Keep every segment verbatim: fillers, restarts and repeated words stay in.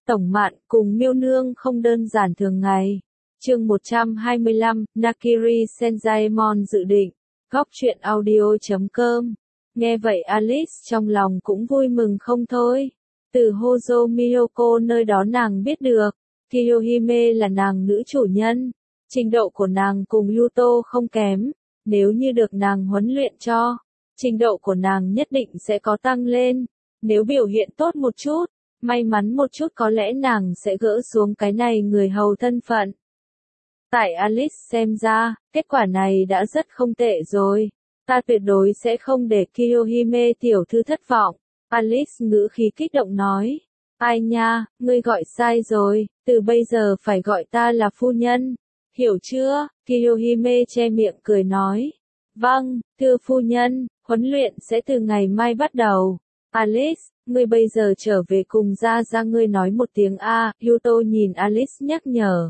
Tổng Mạn cùng Miêu Nương không đơn giản thường ngày. Chương một trăm hai mươi lăm, Nakiri Senzaemon dự định. Góc truyện audio chấm com. Nghe vậy Alice trong lòng cũng vui mừng không thôi. Từ Hojo Miyoko nơi đó nàng biết được, Kiyohime là nàng nữ chủ nhân. Trình độ của nàng cùng Yuto không kém. Nếu như được nàng huấn luyện cho, trình độ của nàng nhất định sẽ có tăng lên. Nếu biểu hiện tốt một chút, may mắn một chút có lẽ nàng sẽ gỡ xuống cái này người hầu thân phận. Tại Alice xem ra, kết quả này đã rất không tệ rồi. Ta tuyệt đối sẽ không để Kiyohime tiểu thư thất vọng. Alice ngữ khí kích động nói. Ai nha, ngươi gọi sai rồi, từ bây giờ phải gọi ta là phu nhân. Hiểu chưa? Kiyohime che miệng cười nói. Vâng, thưa phu nhân, huấn luyện sẽ từ ngày mai bắt đầu. Alice, ngươi bây giờ trở về cùng ra ra ngươi nói một tiếng A, Yuto nhìn Alice nhắc nhở.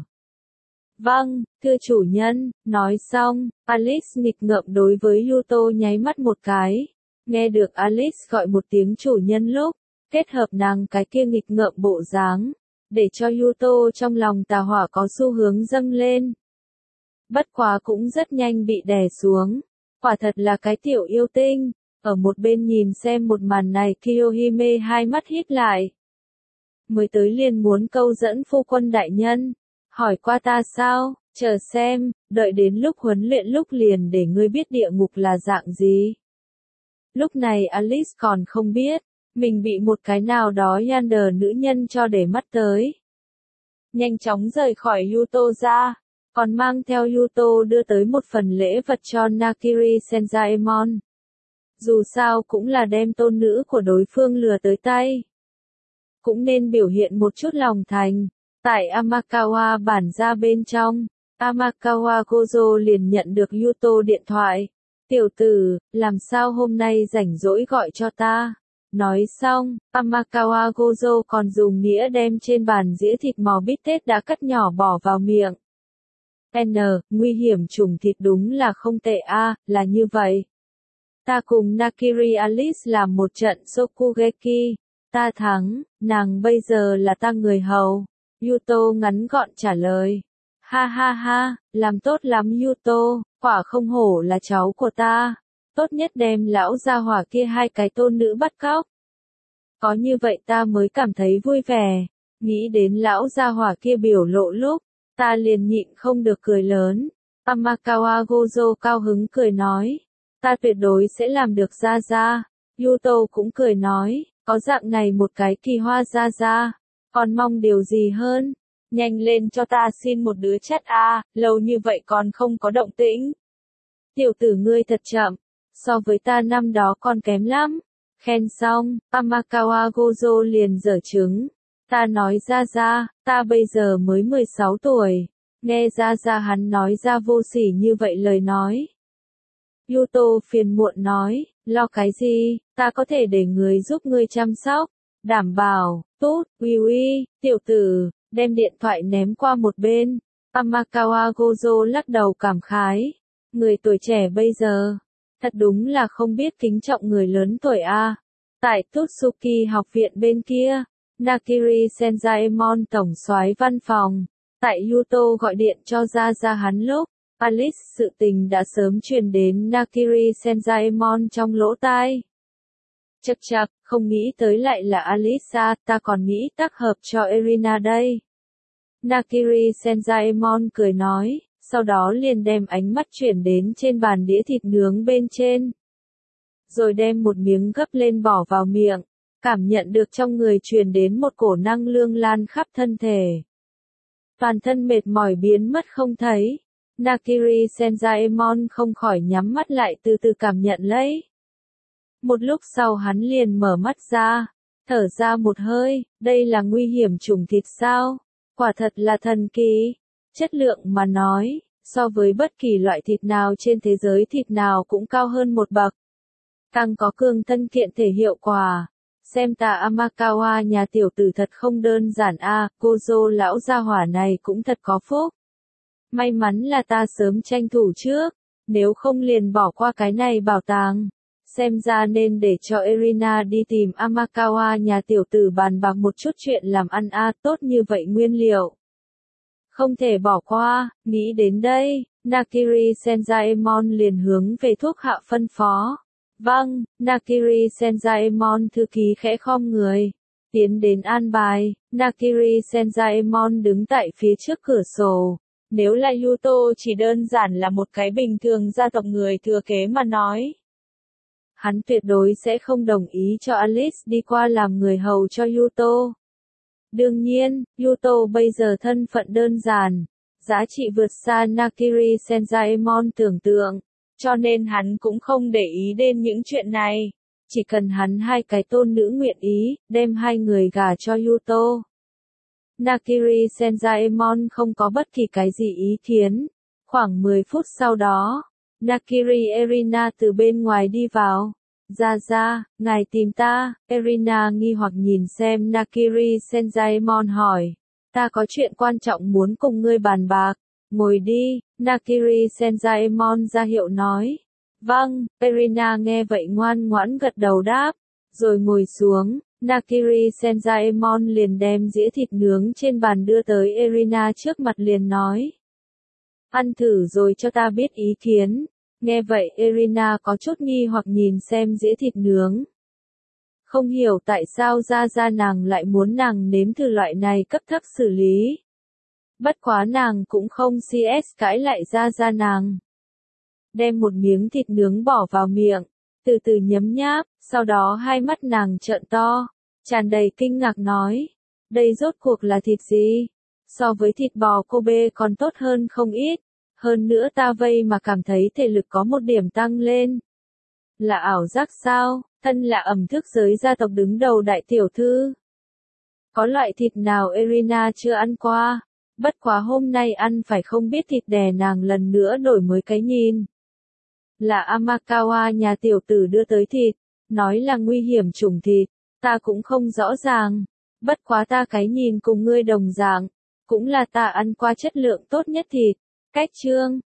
Vâng, thưa chủ nhân, nói xong, Alice nghịch ngợm đối với Yuto nháy mắt một cái. Nghe được Alice gọi một tiếng chủ nhân lúc, kết hợp nàng cái kia nghịch ngợm bộ dáng, để cho Yuto trong lòng tà hỏa có xu hướng dâng lên. Bất quá cũng rất nhanh bị đè xuống, quả thật là cái tiểu yêu tinh. Ở một bên nhìn xem một màn này Kiyohime hai mắt híp lại. Mới tới liền muốn câu dẫn phu quân đại nhân. Hỏi qua ta sao, chờ xem, đợi đến lúc huấn luyện lúc liền để ngươi biết địa ngục là dạng gì. Lúc này Alice còn không biết, mình bị một cái nào đó yandere nữ nhân cho để mắt tới. Nhanh chóng rời khỏi Yuto ra, còn mang theo Yuto đưa tới một phần lễ vật cho Nakiri Senzaemon. Dù sao cũng là đem tôn nữ của đối phương lừa tới tay. Cũng nên biểu hiện một chút lòng thành. Tại Amakawa bản gia bên trong, Amakawa Gojo liền nhận được Yuto điện thoại. Tiểu tử, làm sao hôm nay rảnh rỗi gọi cho ta? Nói xong, Amakawa Gojo còn dùng nĩa đem trên bàn dĩa thịt mò bít tết đã cắt nhỏ bỏ vào miệng. N, nguy hiểm trùng thịt đúng là không tệ a, là như vậy. Ta cùng Nakiri Alice làm một trận Shokugeki. Ta thắng, nàng bây giờ là ta người hầu. Yuto ngắn gọn trả lời. Ha ha ha, làm tốt lắm Yuto, quả không hổ là cháu của ta. Tốt nhất đem lão gia hỏa kia hai cái tôn nữ bắt cóc. Có như vậy ta mới cảm thấy vui vẻ. Nghĩ đến lão gia hỏa kia biểu lộ lúc, ta liền nhịn không được cười lớn. Amakawa Gojo cao hứng cười nói. Ta tuyệt đối sẽ làm được ra ra. Yuto cũng cười nói, có dạng này một cái kỳ hoa ra ra. Còn mong điều gì hơn? Nhanh lên cho ta xin một đứa chất a, lâu như vậy còn không có động tĩnh. Tiểu tử ngươi thật chậm, so với ta năm đó còn kém lắm. Khen xong, Amakawa Gojo liền giở trứng. Ta nói ra ra, ta bây giờ mới mười sáu tuổi. Nghe ra ra hắn nói ra vô sỉ như vậy lời nói. Yuto phiền muộn nói, lo cái gì, ta có thể để người giúp ngươi chăm sóc. Đảm bảo, tốt, uy uy, tiểu tử, đem điện thoại ném qua một bên. Amakawa Gojo lắc đầu cảm khái. Người tuổi trẻ bây giờ, thật đúng là không biết kính trọng người lớn tuổi a. Tại Totsuki học viện bên kia, Nakiri Senzaemon tổng soái văn phòng. Tại Yuto gọi điện cho ra ra hắn lúc, Alice sự tình đã sớm truyền đến Nakiri Senzaemon trong lỗ tai. Chậc chậc, không nghĩ tới lại là Alisa, ta còn nghĩ tác hợp cho Erina đây. Nakiri Senzaemon cười nói, sau đó liền đem ánh mắt chuyển đến trên bàn đĩa thịt nướng bên trên. Rồi đem một miếng gấp lên bỏ vào miệng, cảm nhận được trong người truyền đến một cổ năng lượng lan khắp thân thể. Toàn thân mệt mỏi biến mất không thấy. Nakiri Senzaemon không khỏi nhắm mắt lại từ từ cảm nhận lấy. Một lúc sau hắn liền mở mắt ra, thở ra một hơi, đây là nguy hiểm trùng thịt sao? Quả thật là thần kỳ. Chất lượng mà nói, so với bất kỳ loại thịt nào trên thế giới thịt nào cũng cao hơn một bậc. Càng có cường thân kiện thể hiệu quả. Xem ta Amakawa nhà tiểu tử thật không đơn giản a, à, Gojo lão gia hỏa này cũng thật có phúc. May mắn là ta sớm tranh thủ trước, nếu không liền bỏ qua cái này bảo tàng. xem ra nên để cho Erina đi tìm Amakawa nhà tiểu tử bàn bạc một chút chuyện làm ăn a, tốt như vậy nguyên liệu. Không thể bỏ qua, nghĩ đến đây, Nakiri Senzaemon liền hướng về thuốc hạ phân phó. Vâng, Nakiri Senzaemon thư ký khẽ khom người. Tiến đến an bài, Nakiri Senzaemon đứng tại phía trước cửa sổ. Nếu là Yuto chỉ đơn giản là một cái bình thường gia tộc người thừa kế mà nói. Hắn tuyệt đối sẽ không đồng ý cho Alice đi qua làm người hầu cho Yuto. Đương nhiên, Yuto bây giờ thân phận đơn giản, giá trị vượt xa Nakiri Senzaemon tưởng tượng, cho nên hắn cũng không để ý đến những chuyện này. Chỉ cần hắn hai cái tôn nữ nguyện ý, đem hai người gả cho Yuto. Nakiri Senzaemon không có bất kỳ cái gì ý kiến. Khoảng mười phút sau đó, Nakiri Erina từ bên ngoài đi vào. Ra ra, ngài tìm ta, Erina nghi hoặc nhìn xem Nakiri Senzaemon hỏi. Ta có chuyện quan trọng muốn cùng ngươi bàn bạc. Ngồi đi, Nakiri Senzaemon ra hiệu nói. Vâng, Erina nghe vậy ngoan ngoãn gật đầu đáp. Rồi ngồi xuống, Nakiri Senzaemon liền đem dĩa thịt nướng trên bàn đưa tới Erina trước mặt liền nói. Ăn thử rồi cho ta biết ý kiến. Nghe vậy Erina có chút nghi hoặc nhìn xem dĩa thịt nướng. Không hiểu tại sao ra ra nàng lại muốn nàng nếm thử loại này cấp thấp xử lý. Bất quá nàng cũng không cs cãi lại ra ra nàng. Đem một miếng thịt nướng bỏ vào miệng, từ từ nhấm nháp, sau đó hai mắt nàng trợn to, tràn đầy kinh ngạc nói. Đây rốt cuộc là thịt gì? So với thịt bò Kobe còn tốt hơn không ít. Hơn nữa ta vây mà cảm thấy thể lực có một điểm tăng lên. Là ảo giác sao? Thân là ẩm thức giới gia tộc đứng đầu đại tiểu thư. Có loại thịt nào Erina chưa ăn qua? Bất quá hôm nay ăn phải không biết thịt đè nàng lần nữa đổi mới cái nhìn. Là Amakawa nhà tiểu tử đưa tới thịt, nói là nguy hiểm chủng thịt, ta cũng không rõ ràng. Bất quá ta cái nhìn cùng ngươi đồng dạng, cũng là ta ăn qua chất lượng tốt nhất thịt. Cách chương